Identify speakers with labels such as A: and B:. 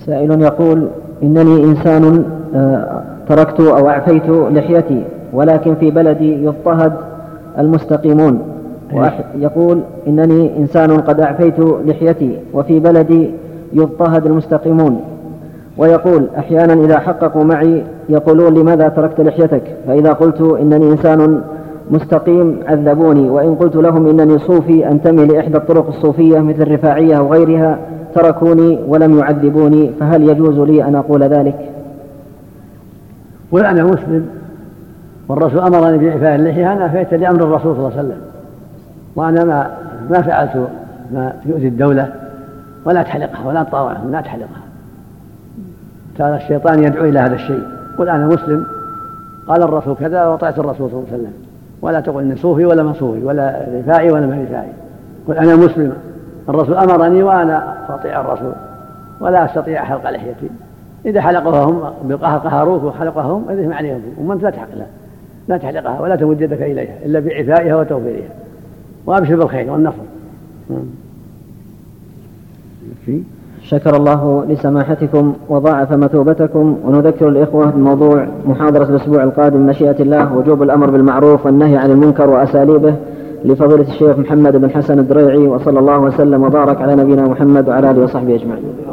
A: سائل يقول: إنني إنسان تركت أو أعفيت لحيتي، ولكن في بلدي يضطهد المستقيمون. يقول: إنني إنسان قد أعفيت لحيتي وفي بلدي يضطهد المستقيمون. ويقول: أحيانا إذا حققوا معي يقولون: لماذا تركت لحيتك؟ فإذا قلت إنني إنسان مستقيم عذبوني، وإن قلت لهم إنني صوفي أنتمي لإحدى الطرق الصوفية مثل الرفاعية أو غيرها تركوني ولم يعذبوني، فهل يجوز لي أن أقول ذلك؟
B: قل أنا مسلم والرسول أمرني بإعفاء اللحية، أنا أعفيت لأمر الرسول صلى الله عليه وسلم، وأنا ما فعلت ما يؤذي الدولة، ولا تحلقها ولا تطاوعها، لا تحلقها، كان الشيطان يدعو إلى هذا الشيء. قل أنا مسلم قال الرسول كذا وطاعت الرسول صلى الله عليه وسلم، ولا تقل إني صوفي ولا ما صوفي ولا رفاعي ولا ما رفاعي. قل أنا مسلم الرسول أمرني وأنا أطيع الرسول ولا أستطيع حلق لحيتي. إذا حلقهم قهروك وحلقهم إذا ما عليهم، ومن لا تحلقها ولا تمد يدك إليها إلا بعفائها وتوفيرها، وأبشر بالخير والنصر.
A: شكر الله لسماحتكم وضاعف مثوبتكم. ونذكر الإخوة بموضوع محاضرة الأسبوع القادم مشيئة الله: وجوب الأمر بالمعروف والنهي عن المنكر وأساليبه، لفضيلة الشيخ محمد بن حسن الدريعي. وصلى الله وسلم وبارك على نبينا محمد وعلى آله وصحبه أجمعين.